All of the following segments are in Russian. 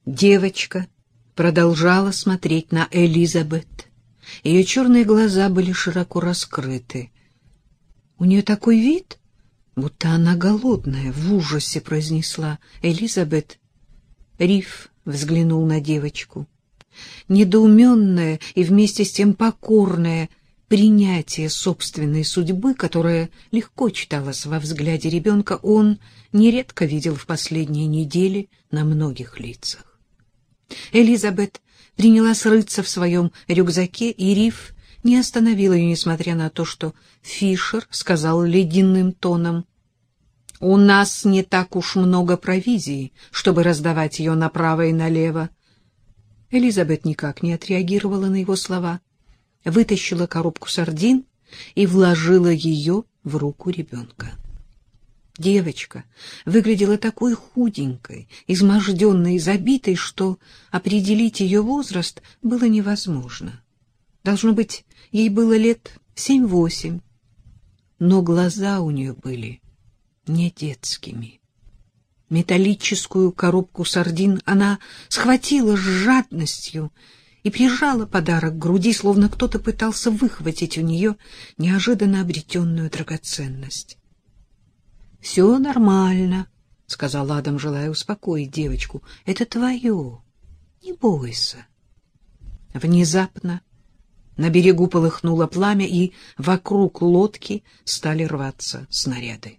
Девочка продолжала смотреть на Элизабет. Ее черные глаза были широко раскрыты. У нее такой вид, будто она голодная, в ужасе произнесла Элизабет. Риф взглянул на девочку. Недоуменное и вместе с тем покорное принятие собственной судьбы, которое легко читалось во взгляде ребенка, он нередко видел в последние недели на многих лицах. Элизабет принялась рыться в своем рюкзаке, и Риф не остановил ее, несмотря на то, что Фишер сказал ледяным тоном: «У нас не так уж много провизии, чтобы раздавать ее направо и налево». Элизабет никак не отреагировала на его слова, вытащила коробку сардин и вложила ее в руку ребенка. Девочка выглядела такой худенькой, изможденной и забитой, что определить ее возраст было невозможно. Должно быть, ей было лет 7-8, но глаза у нее были не детскими. Металлическую коробку сардин она схватила с жадностью и прижала подарок к груди, словно кто-то пытался выхватить у нее неожиданно обретенную драгоценность. — Все нормально, — сказал Адам, желая успокоить девочку. — Это твое. Не бойся. Внезапно на берегу полыхнуло пламя, и вокруг лодки стали рваться снаряды.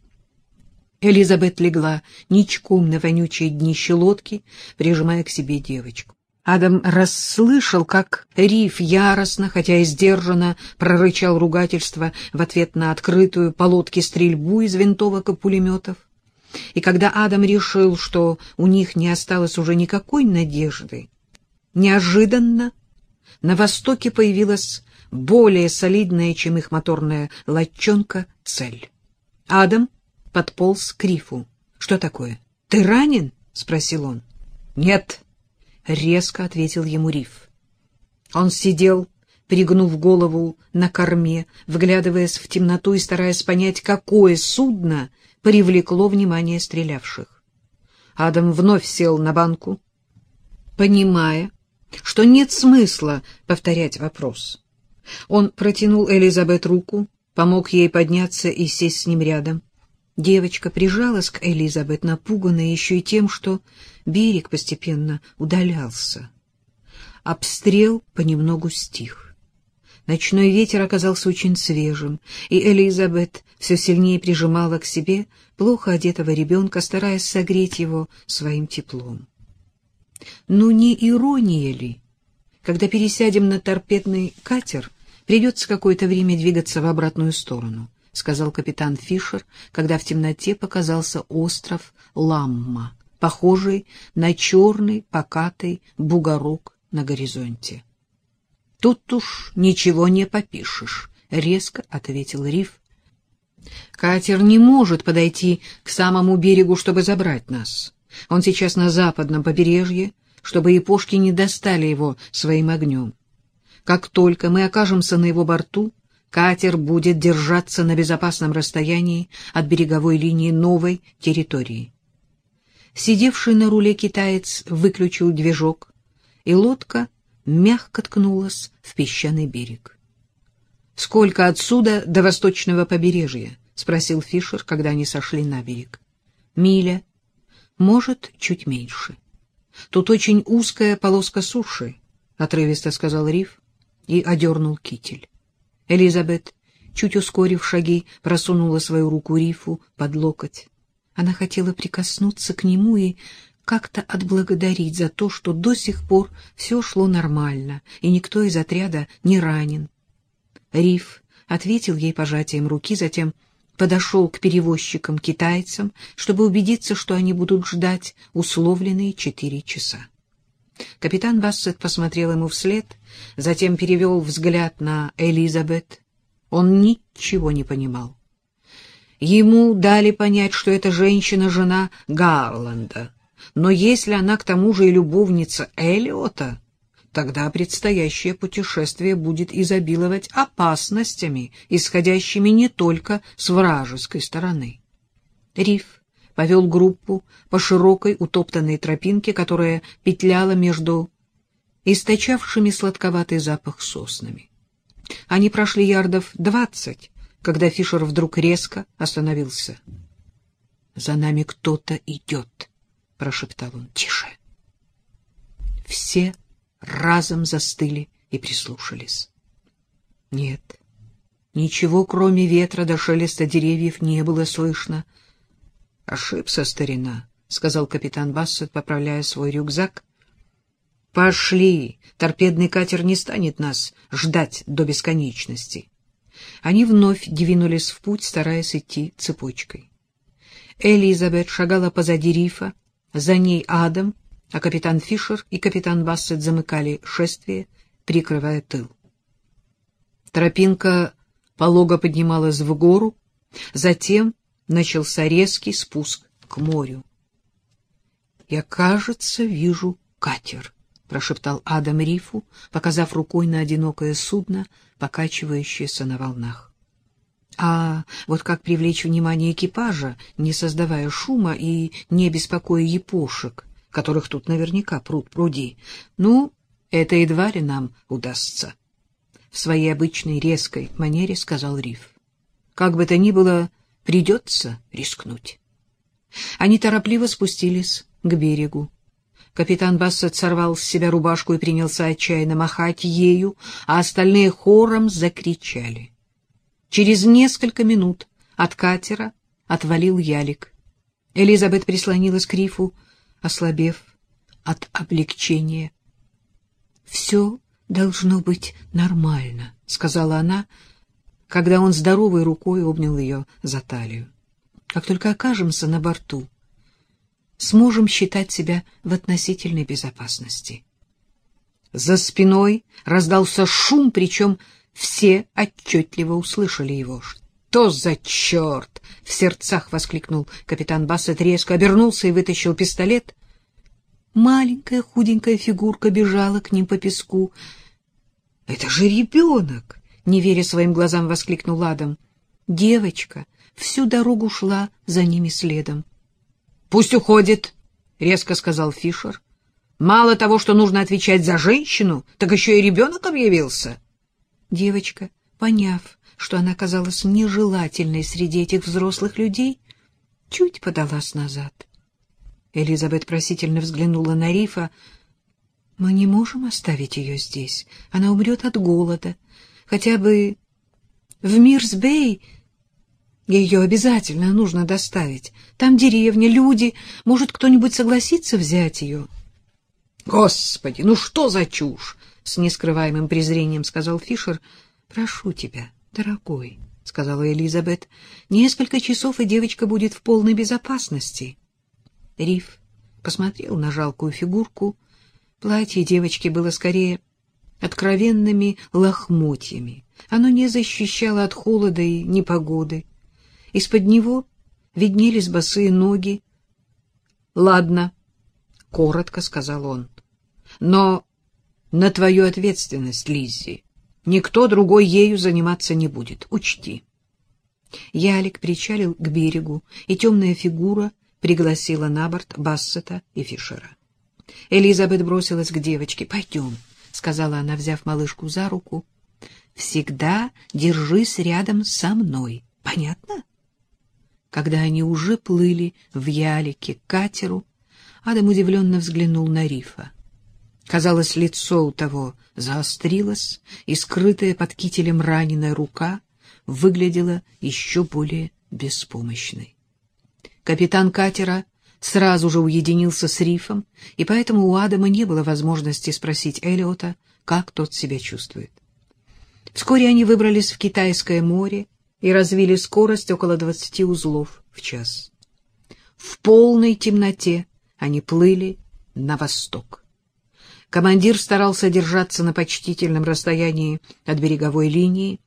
Элизабет легла ничком на вонючее днище лодки, прижимая к себе девочку. Адам расслышал, как Риф яростно, хотя и сдержанно, прорычал ругательство в ответ на открытую по лодке стрельбу из винтовок и пулеметов. И когда Адам решил, что у них не осталось уже никакой надежды, неожиданно на востоке появилась более солидная, чем их моторная лодчонка, цель. Адам подполз к Рифу. — Что такое? Ты ранен? — спросил он. — Нет, — резко ответил ему Риф. Он сидел, пригнув голову на корме, вглядываясь в темноту и стараясь понять, какое судно привлекло внимание стрелявших. Адам вновь сел на банку, понимая, что нет смысла повторять вопрос. Он протянул Элизабет руку, помог ей подняться и сесть с ним рядом. Девочка прижалась к Элизабет, напуганная еще и тем, что берег постепенно удалялся. Обстрел понемногу стих. Ночной ветер оказался очень свежим, и Элизабет все сильнее прижимала к себе плохо одетого ребенка, стараясь согреть его своим теплом. Ну не ирония ли, когда пересядем на торпедный катер, придется какое-то время двигаться в обратную сторону, — сказал капитан Фишер, когда в темноте показался остров Ламма, похожий на черный покатый бугорок на горизонте. — Тут уж ничего не попишешь, — резко ответил Риф. — Катер не может подойти к самому берегу, чтобы забрать нас. Он сейчас на западном побережье, чтобы япошки не достали его своим огнем. Как только мы окажемся на его борту, катер будет держаться на безопасном расстоянии от береговой линии новой территории. Сидевший на руле китаец выключил движок, и лодка мягко ткнулась в песчаный берег. — Сколько отсюда до восточного побережья? — спросил Фишер, когда они сошли на берег. — Миля, может, чуть меньше. Тут очень узкая полоска суши, — отрывисто сказал Риф и одернул китель. Элизабет, чуть ускорив шаги, просунула свою руку Рифу под локоть. Она хотела прикоснуться к нему и как-то отблагодарить за то, что до сих пор все шло нормально, и никто из отряда не ранен. Риф ответил ей пожатием руки, затем подошел к перевозчикам-китайцам, чтобы убедиться, что они будут ждать условленные 4 часа. Капитан Бассет посмотрел ему вслед, затем перевел взгляд на Элизабет. Он ничего не понимал. Ему дали понять, что эта женщина — жена Гарланда, но если она к тому же и любовница Эллиота, тогда предстоящее путешествие будет изобиловать опасностями, исходящими не только с вражеской стороны. Риф повел группу по широкой утоптанной тропинке, которая петляла между источавшими сладковатый запах соснами. Они прошли ярдов 20, когда Фишер вдруг резко остановился. — За нами кто-то идет, — прошептал он. — Тише. Все разом застыли и прислушались. Нет, ничего, кроме ветра до шелеста деревьев, не было слышно. — Ошибся, старина, — сказал капитан Бассет, поправляя свой рюкзак. — Пошли, торпедный катер не станет нас ждать до бесконечности. Они вновь двинулись в путь, стараясь идти цепочкой. Элизабет шагала позади Рифа, за ней Адам, а капитан Фишер и капитан Бассет замыкали шествие, прикрывая тыл. Тропинка полого поднималась в гору, затем начался резкий спуск к морю. — Я, кажется, вижу катер, — прошептал Адам Рифу, показав рукой на одинокое судно, покачивающееся на волнах. А вот как привлечь внимание экипажа, не создавая шума и не беспокоя япошек, которых тут наверняка пруд-пруди, ну, это едва ли нам удастся. В своей обычной резкой манере сказал Риф. Как бы то ни было, придется рискнуть. Они торопливо спустились к берегу. Капитан Бассет сорвал с себя рубашку и принялся отчаянно махать ею, а остальные хором закричали. Через несколько минут от катера отвалил ялик. Элизабет прислонилась к Рифу, ослабев от облегчения. — Все должно быть нормально, — сказала она, когда он здоровой рукой обнял ее за талию. — Как только окажемся на борту, сможем считать себя в относительной безопасности. За спиной раздался шум, причем все отчетливо услышали его. — Что за черт! — в сердцах воскликнул капитан Бассет, резко обернулся и вытащил пистолет. Маленькая худенькая фигурка бежала к ним по песку. — Это же ребенок! — не веря своим глазам, воскликнул Адам. Девочка всю дорогу шла за ними следом. — Пусть уходит, — резко сказал Фишер. — Мало того, что нужно отвечать за женщину, так еще и ребенок объявился. Девочка, поняв, что она казалась нежелательной среди этих взрослых людей, чуть подалась назад. Элизабет просительно взглянула на Рифа. — Мы не можем оставить ее здесь. Она умрет от голода. Хотя бы в Мирс-Бэй ее обязательно нужно доставить. Там деревня, люди. Может, кто-нибудь согласится взять ее? — Господи, ну что за чушь! — с нескрываемым презрением сказал Фишер. — Прошу тебя, дорогой, — сказала Элизабет. — Несколько часов, и девочка будет в полной безопасности. Риф посмотрел на жалкую фигурку. Платье девочки было скорее откровенными лохмотьями. Оно не защищало от холода и непогоды. Из-под него виднелись босые ноги. — Ладно, — коротко сказал он, — но на твою ответственность, Лиззи. Никто другой ею заниматься не будет, учти. Ялик причалил к берегу, и темная фигура пригласила на борт Бассета и Фишера. Элизабет бросилась к девочке. — Пойдем, — сказала она, взяв малышку за руку. — Всегда держись рядом со мной. Понятно? Когда они уже плыли в ялике к катеру, Адам удивленно взглянул на Рифа. Казалось, лицо у того заострилось, и скрытая под кителем раненая рука выглядела еще более беспомощной. Капитан катера сразу же уединился с Рифом, и поэтому у Адама не было возможности спросить Эллиота, как тот себя чувствует. Вскоре они выбрались в Китайское море и развили скорость около 20 узлов в час. В полной темноте они плыли на восток. Командир старался держаться на почтительном расстоянии от береговой линии.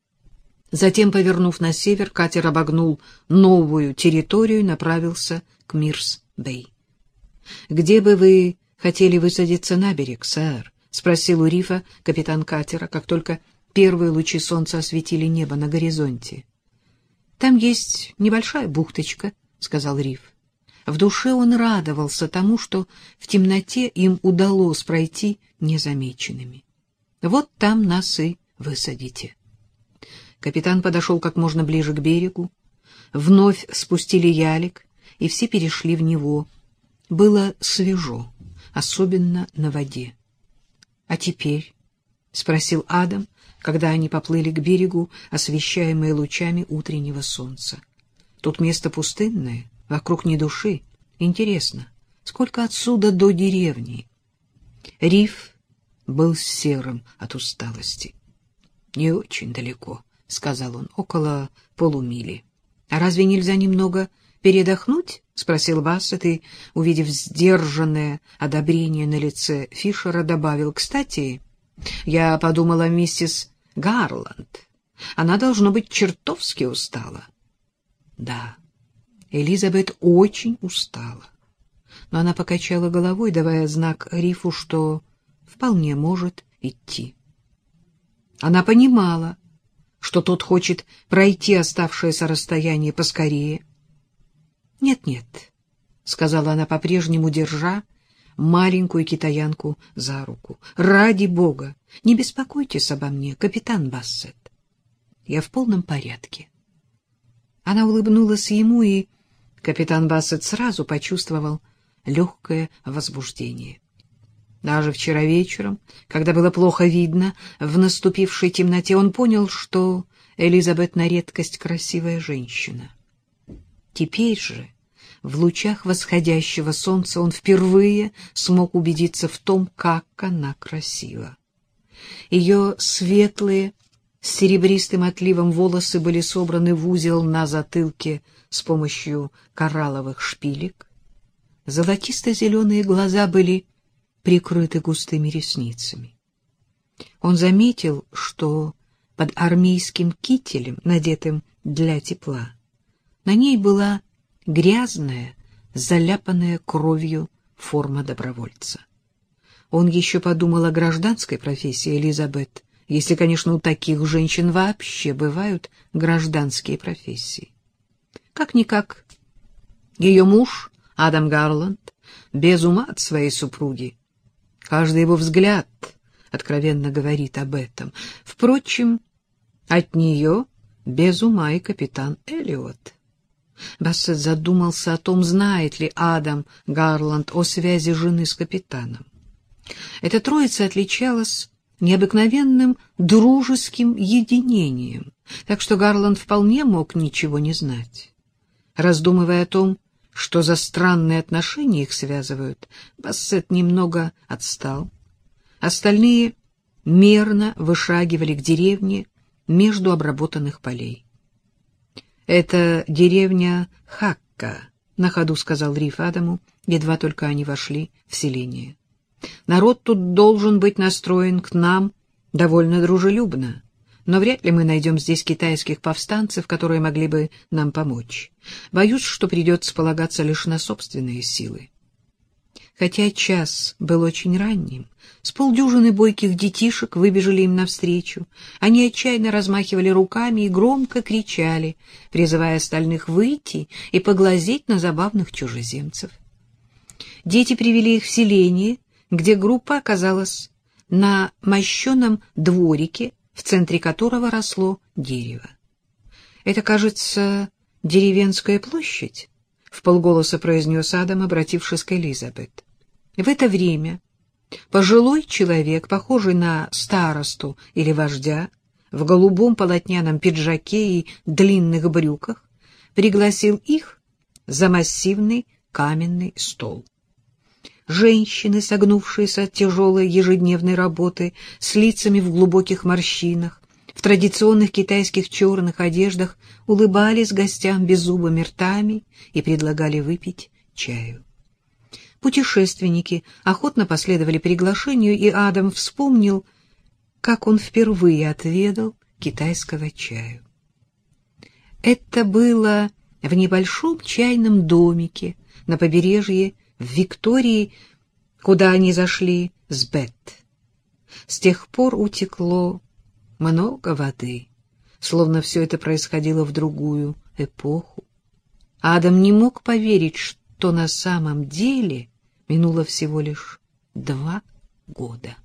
Затем, повернув на север, катер обогнул новую территорию и направился к Мирс-Бэй. — Где бы вы хотели высадиться на берег, сэр? — спросил у Рифа капитан катера, как только первые лучи солнца осветили небо на горизонте. — Там есть небольшая бухточка, — сказал Риф. В душе он радовался тому, что в темноте им удалось пройти незамеченными. Вот там нас и высадите. Капитан подошел как можно ближе к берегу. Вновь спустили ялик, и все перешли в него. Было свежо, особенно на воде. — А теперь? — спросил Адам, когда они поплыли к берегу, освещаемые лучами утреннего солнца. — Тут место пустынное, вокруг ни души. Интересно, сколько отсюда до деревни? Риф был серым от усталости. — Не очень далеко, — сказал он, — около полумили. — А разве нельзя немного передохнуть? — спросил Бассет и, увидев сдержанное одобрение на лице Фишера, добавил: — Кстати, я подумала о миссис Гарланд. Она, должно быть, чертовски устала. Да, Элизабет очень устала. Но она покачала головой, давая знак Рифу, что вполне может идти. Она понимала, что тот хочет пройти оставшееся расстояние поскорее. «Нет-нет», — сказала она, по-прежнему держа маленькую китаянку за руку. «Ради бога, не беспокойтесь обо мне, капитан Бассет. Я в полном порядке». Она улыбнулась ему, и капитан Бассет сразу почувствовал легкое возбуждение. Даже вчера вечером, когда было плохо видно в наступившей темноте, он понял, что Элизабет на редкость красивая женщина. Теперь же, в лучах восходящего солнца, он впервые смог убедиться в том, как она красива. Ее светлые, с серебристым отливом волосы были собраны в узел на затылке с помощью коралловых шпилек. Золотисто-зеленые глаза были прикрыты густыми ресницами. Он заметил, что под армейским кителем, надетым для тепла, на ней была грязная, заляпанная кровью форма добровольца. Он еще подумал о гражданской профессии Элизабет, если, конечно, у таких женщин вообще бывают гражданские профессии. Как-никак, ее муж, Адам Гарланд, без ума от своей супруги. Каждый его взгляд откровенно говорит об этом. Впрочем, от нее без ума и капитан Эллиот. Бассет задумался о том, знает ли Адам Гарланд о связи жены с капитаном. Эта троица отличалась необыкновенным дружеским единением, так что Гарланд вполне мог ничего не знать. Раздумывая о том, что за странные отношения их связывают, Бассет немного отстал. Остальные мерно вышагивали к деревне между обработанных полей. — Это деревня Хакка, — на ходу сказал Риф Адаму, едва только они вошли в селение. — Народ тут должен быть настроен к нам довольно дружелюбно. Но вряд ли мы найдем здесь китайских повстанцев, которые могли бы нам помочь. Боюсь, что придется полагаться лишь на собственные силы. Хотя час был очень ранним, с полдюжины бойких детишек выбежали им навстречу. Они отчаянно размахивали руками и громко кричали, призывая остальных выйти и поглазеть на забавных чужеземцев. Дети привели их в селение, где группа оказалась на мощеном дворике, в центре которого росло дерево. — Это, кажется, деревенская площадь, — вполголоса произнес Адам, обратившись к Элизабет. В это время пожилой человек, похожий на старосту или вождя, в голубом полотняном пиджаке и длинных брюках, пригласил их за массивный каменный стол. Женщины, согнувшиеся от тяжелой ежедневной работы, с лицами в глубоких морщинах, в традиционных китайских черных одеждах, улыбались гостям беззубыми ртами и предлагали выпить чаю. Путешественники охотно последовали приглашению, и Адам вспомнил, как он впервые отведал китайского чаю. Это было в небольшом чайном домике на побережье в Виктории, куда они зашли с Бет. С тех пор утекло много воды, словно все это происходило в другую эпоху. Адам не мог поверить, что что на самом деле минуло всего лишь 2 года.